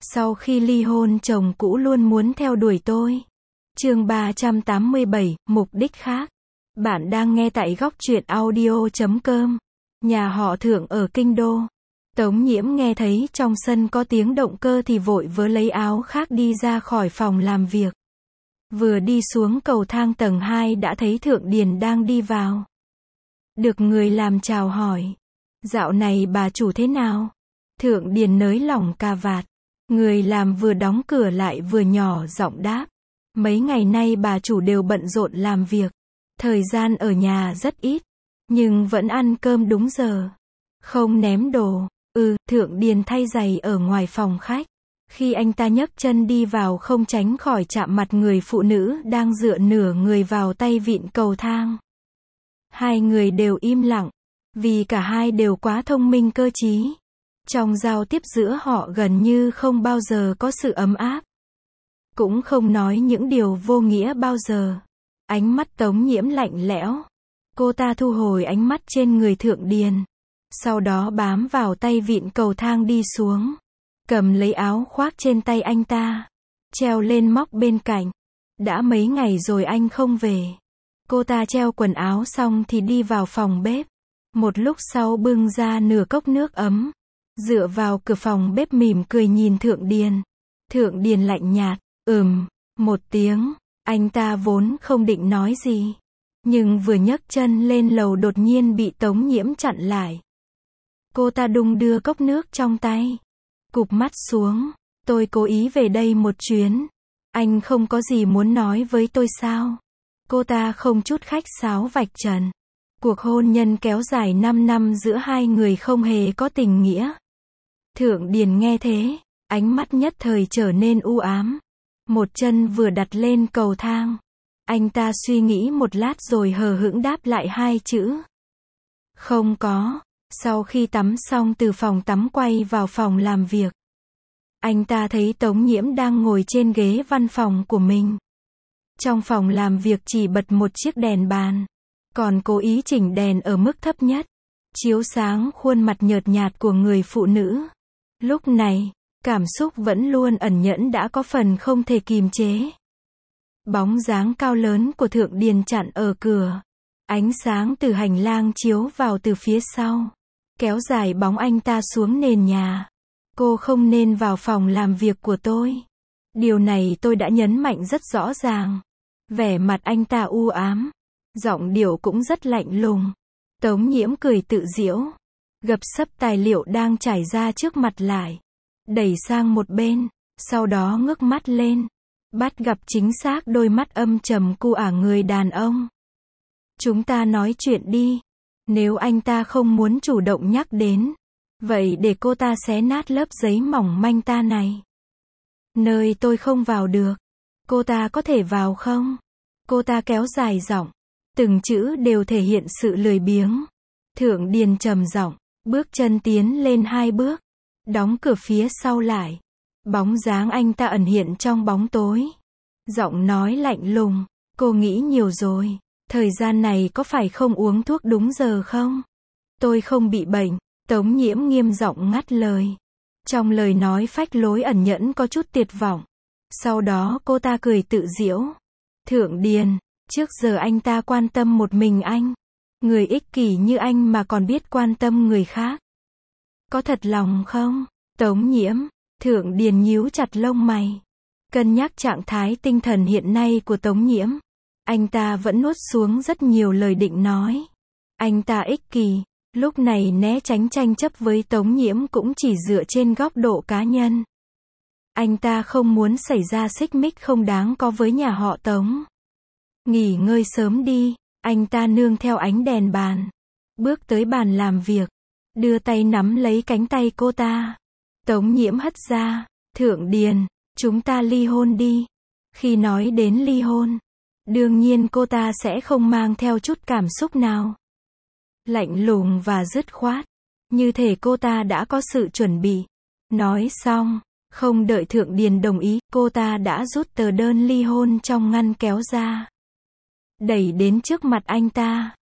Sau khi ly hôn chồng cũ luôn muốn theo đuổi tôi. Chương 387, mục đích khác. Bạn đang nghe tại góc truyện audio.com. Nhà họ Thượng ở Kinh Đô. Tống Nhiễm nghe thấy trong sân có tiếng động cơ thì vội vớ lấy áo khác đi ra khỏi phòng làm việc. Vừa đi xuống cầu thang tầng 2 đã thấy Thượng Điền đang đi vào. Được người làm chào hỏi. Dạo này bà chủ thế nào? Thượng Điền nới lỏng cà vạt. Người làm vừa đóng cửa lại vừa nhỏ giọng đáp. Mấy ngày nay bà chủ đều bận rộn làm việc. Thời gian ở nhà rất ít. Nhưng vẫn ăn cơm đúng giờ. Không ném đồ. Thượng Điền thay giày ở ngoài phòng khách. Khi anh ta nhấc chân đi vào không tránh khỏi chạm mặt người phụ nữ đang dựa nửa người vào tay vịn cầu thang. Hai người đều im lặng. Vì cả hai đều quá thông minh cơ trí. Trong giao tiếp giữa họ gần như không bao giờ có sự ấm áp. Cũng không nói những điều vô nghĩa bao giờ. Ánh mắt Tống Nhiễm lạnh lẽo. Cô ta thu hồi ánh mắt trên người Thượng Điền. Sau đó bám vào tay vịn cầu thang đi xuống. Cầm lấy áo khoác trên tay anh ta. Treo lên móc bên cạnh. Đã mấy ngày rồi anh không về. Cô ta treo quần áo xong thì đi vào phòng bếp. Một lúc sau bưng ra nửa cốc nước ấm. Dựa vào cửa phòng bếp mỉm cười nhìn Thượng Điền. Thượng Điền lạnh nhạt, một tiếng. Anh ta vốn không định nói gì. Nhưng vừa nhấc chân lên lầu đột nhiên bị Tống Nhiễm chặn lại. Cô ta đung đưa cốc nước trong tay. Cụp mắt xuống. Tôi cố ý về đây một chuyến. Anh không có gì muốn nói với tôi sao? Cô ta không chút khách sáo vạch trần. Cuộc hôn nhân kéo dài 5 năm giữa hai người không hề có tình nghĩa. Thượng Điền nghe thế, ánh mắt nhất thời trở nên u ám. Một chân vừa đặt lên cầu thang. Anh ta suy nghĩ một lát rồi hờ hững đáp lại hai chữ. Không có. Sau khi tắm xong từ phòng tắm quay vào phòng làm việc. Anh ta thấy Tống Nhiễm đang ngồi trên ghế văn phòng của mình. Trong phòng làm việc chỉ bật một chiếc đèn bàn. Còn cố ý chỉnh đèn ở mức thấp nhất. Chiếu sáng khuôn mặt nhợt nhạt của người phụ nữ. Lúc này, cảm xúc vẫn luôn ẩn nhẫn đã có phần không thể kìm chế. Bóng dáng cao lớn của Thượng Điền chặn ở cửa. Ánh sáng từ hành lang chiếu vào từ phía sau. Kéo dài bóng anh ta xuống nền nhà. Cô không nên vào phòng làm việc của tôi. Điều này tôi đã nhấn mạnh rất rõ ràng. Vẻ mặt anh ta u ám. Giọng điệu cũng rất lạnh lùng. Tống Nhiễm cười tự giễu. Gập sấp tài liệu đang trải ra trước mặt lại. Đẩy sang một bên. Sau đó ngước mắt lên. Bắt gặp chính xác đôi mắt âm trầm của người đàn ông. Chúng ta nói chuyện đi. Nếu anh ta không muốn chủ động nhắc đến. Vậy để cô ta xé nát lớp giấy mỏng manh ta này. Nơi tôi không vào được. Cô ta có thể vào không? Cô ta kéo dài giọng. Từng chữ đều thể hiện sự lười biếng. Thượng Điền trầm giọng. Bước chân tiến lên 2 bước. Đóng cửa phía sau lại. Bóng dáng anh ta ẩn hiện trong bóng tối. Giọng nói lạnh lùng. Cô nghĩ nhiều rồi. Thời gian này có phải không uống thuốc đúng giờ không? Tôi không bị bệnh. Tống Nhiễm nghiêm giọng ngắt lời. Trong lời nói phách lối ẩn nhẫn có chút tuyệt vọng. Sau đó cô ta cười tự giễu. Thượng Điền, trước giờ anh ta quan tâm một mình anh. Người ích kỷ như anh mà còn biết quan tâm người khác. Có thật lòng không? Tống Nhiễm, Thượng Điền nhíu chặt lông mày. Cân nhắc trạng thái tinh thần hiện nay của Tống Nhiễm. Anh ta vẫn nuốt xuống rất nhiều lời định nói. Anh ta ích kỷ. Lúc này né tránh tranh chấp với Tống Nhiễm cũng chỉ dựa trên góc độ cá nhân. Anh ta không muốn xảy ra xích mích không đáng có với nhà họ Tống. Nghỉ ngơi sớm đi, anh ta nương theo ánh đèn bàn. Bước tới bàn làm việc. Đưa tay nắm lấy cánh tay cô ta. Tống Nhiễm hất ra. Thượng Điền, chúng ta ly hôn đi. Khi nói đến ly hôn, đương nhiên cô ta sẽ không mang theo chút cảm xúc nào. Lạnh lùng và dứt khoát. Như thể cô ta đã có sự chuẩn bị. Nói xong, không đợi Thượng Điền đồng ý, cô ta đã rút tờ đơn ly hôn trong ngăn kéo ra. Đẩy đến trước mặt anh ta.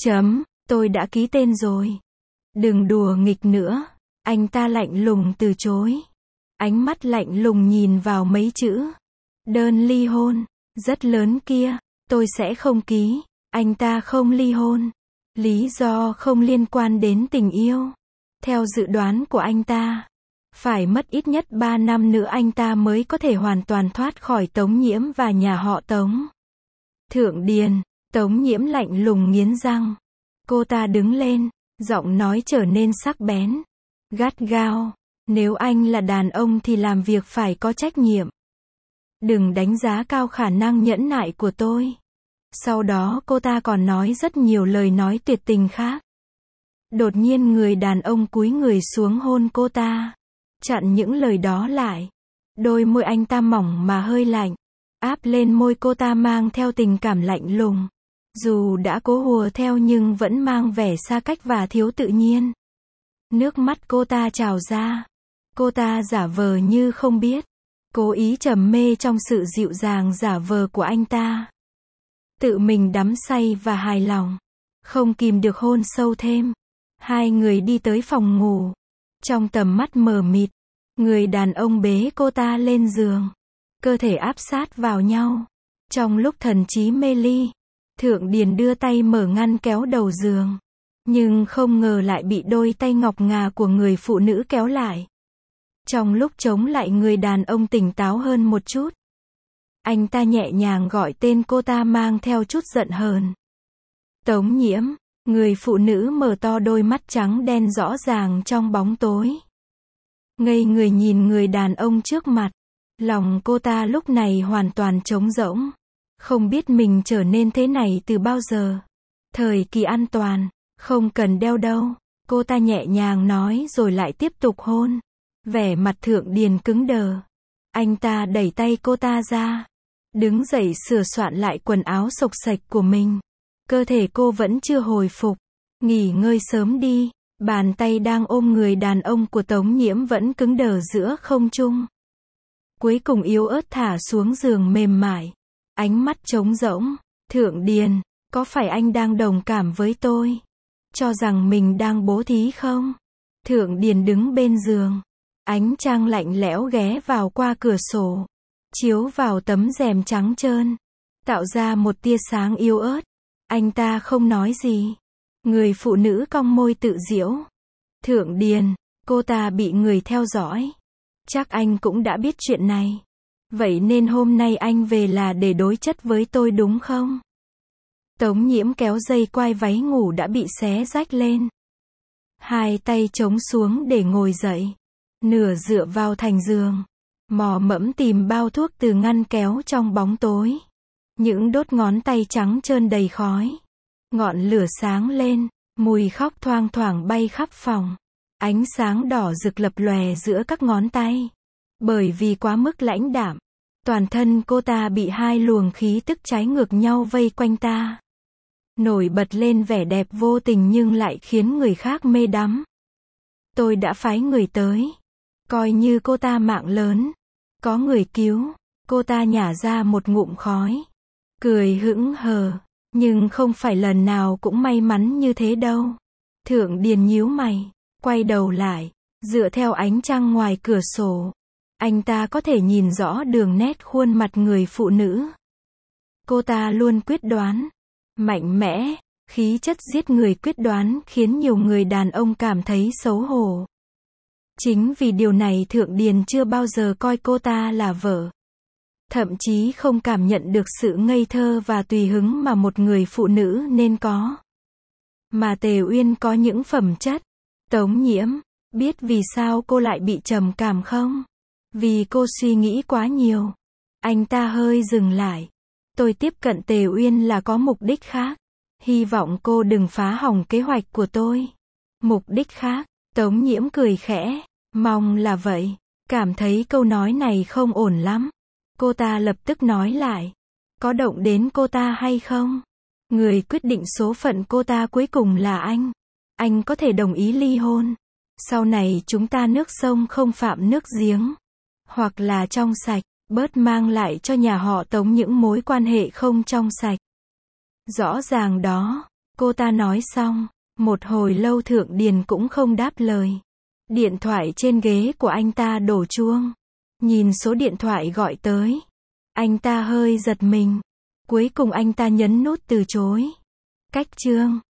Tôi đã ký tên rồi. Đừng đùa nghịch nữa. Anh ta lạnh lùng từ chối. Ánh mắt lạnh lùng nhìn vào mấy chữ. Đơn ly hôn. Rất lớn kia. Tôi sẽ không ký. Anh ta không ly hôn. Lý do không liên quan đến tình yêu. Theo dự đoán của anh ta, phải mất ít nhất 3 năm nữa anh ta mới có thể hoàn toàn thoát khỏi Tống Nhiễm và nhà họ Tống. Thượng Điền. Tống Nhiễm lạnh lùng nghiến răng. Cô ta đứng lên, giọng nói trở nên sắc bén, gắt gao. Nếu anh là đàn ông thì làm việc phải có trách nhiệm. Đừng đánh giá cao khả năng nhẫn nại của tôi. Sau đó cô ta còn nói rất nhiều lời nói tuyệt tình khác. Đột nhiên người đàn ông cúi người xuống hôn cô ta, chặn những lời đó lại. Đôi môi anh ta mỏng mà hơi lạnh, áp lên môi cô ta mang theo tình cảm lạnh lùng. Dù đã cố hùa theo nhưng vẫn mang vẻ xa cách và thiếu tự nhiên. Nước mắt cô ta trào ra. Cô ta giả vờ như không biết, cố ý trầm mê trong sự dịu dàng giả vờ của anh ta. Tự mình đắm say và hài lòng, không kìm được hôn sâu thêm. Hai người đi tới phòng ngủ. Trong tầm mắt mờ mịt, người đàn ông bế cô ta lên giường, cơ thể áp sát vào nhau. Trong lúc thần trí mê ly, Thượng Điền đưa tay mở ngăn kéo đầu giường, nhưng không ngờ lại bị đôi tay ngọc ngà của người phụ nữ kéo lại. Trong lúc chống lại, người đàn ông tỉnh táo hơn một chút. Anh ta nhẹ nhàng gọi tên cô ta mang theo chút giận hờn. Tống Nhiễm. Người phụ nữ mở to đôi mắt trắng đen rõ ràng trong bóng tối. Ngây người nhìn người đàn ông trước mặt. Lòng cô ta lúc này hoàn toàn trống rỗng. Không biết mình trở nên thế này từ bao giờ. Thời kỳ an toàn, không cần đeo đâu. Cô ta nhẹ nhàng nói rồi lại tiếp tục hôn. Vẻ mặt Thượng Điền cứng đờ. Anh ta đẩy tay cô ta ra, đứng dậy sửa soạn lại quần áo xộc xệch của mình. Cơ thể cô vẫn chưa hồi phục. Nghỉ ngơi sớm đi. Bàn tay đang ôm người đàn ông của Tống Nhiễm vẫn cứng đờ giữa không trung. Cuối cùng yếu ớt thả xuống giường mềm mại. Ánh mắt trống rỗng. Thượng Điền, có phải anh đang đồng cảm với tôi? Cho rằng mình đang bố thí không? Thượng Điền đứng bên giường. Ánh trăng lạnh lẽo ghé vào qua cửa sổ, chiếu vào tấm rèm trắng trơn, tạo ra một tia sáng yếu ớt. Anh ta không nói gì. Người phụ nữ cong môi tự giễu. Thượng Điền, cô ta bị người theo dõi. Chắc anh cũng đã biết chuyện này. Vậy nên hôm nay anh về là để đối chất với tôi đúng không? Tống Nhiễm kéo dây quai váy ngủ đã bị xé rách lên. Hai tay chống xuống để ngồi dậy. Nửa dựa vào thành giường. Mò mẫm tìm bao thuốc từ ngăn kéo trong bóng tối. Những đốt ngón tay trắng trơn đầy khói. Ngọn lửa sáng lên, mùi khóc thoang thoảng bay khắp phòng. Ánh sáng đỏ rực lập lòe giữa các ngón tay. Bởi vì quá mức lãnh đạm, toàn thân cô ta bị hai luồng khí tức trái ngược nhau vây quanh ta. Nổi bật lên vẻ đẹp vô tình nhưng lại khiến người khác mê đắm. Tôi đã phái người tới. Coi như cô ta mạng lớn. Có người cứu. Cô ta nhả ra một ngụm khói. Cười hững hờ. Nhưng không phải lần nào cũng may mắn như thế đâu. Thượng Điền nhíu mày, quay đầu lại, dựa theo ánh trăng ngoài cửa sổ. Anh ta có thể nhìn rõ đường nét khuôn mặt người phụ nữ. Cô ta luôn quyết đoán, mạnh mẽ, khí chất giết người quyết đoán khiến nhiều người đàn ông cảm thấy xấu hổ. Chính vì điều này Thượng Điền chưa bao giờ coi cô ta là vợ. Thậm chí không cảm nhận được sự ngây thơ và tùy hứng mà một người phụ nữ nên có. Mà Tề Uyên có những phẩm chất. Tống Nhiễm, biết vì sao cô lại bị trầm cảm không? Vì cô suy nghĩ quá nhiều. Anh ta hơi dừng lại. Tôi tiếp cận Tề Uyên là có mục đích khác. Hy vọng cô đừng phá hỏng kế hoạch của tôi. Mục đích khác? Tống Nhiễm cười khẽ. Mong là vậy. Cảm thấy câu nói này không ổn lắm. Cô ta lập tức nói lại. Có động đến cô ta hay không? Người quyết định số phận cô ta cuối cùng là anh. Anh có thể đồng ý ly hôn. Sau này chúng ta nước sông không phạm nước giếng. Hoặc là trong sạch, bớt mang lại cho nhà họ Tống những mối quan hệ không trong sạch. Rõ ràng đó. Cô ta nói xong. Một hồi lâu Thượng Điền cũng không đáp lời. Điện thoại trên ghế của anh ta đổ chuông. Nhìn số điện thoại gọi tới. Anh ta hơi giật mình. Cuối cùng anh ta nhấn nút từ chối. Cách chương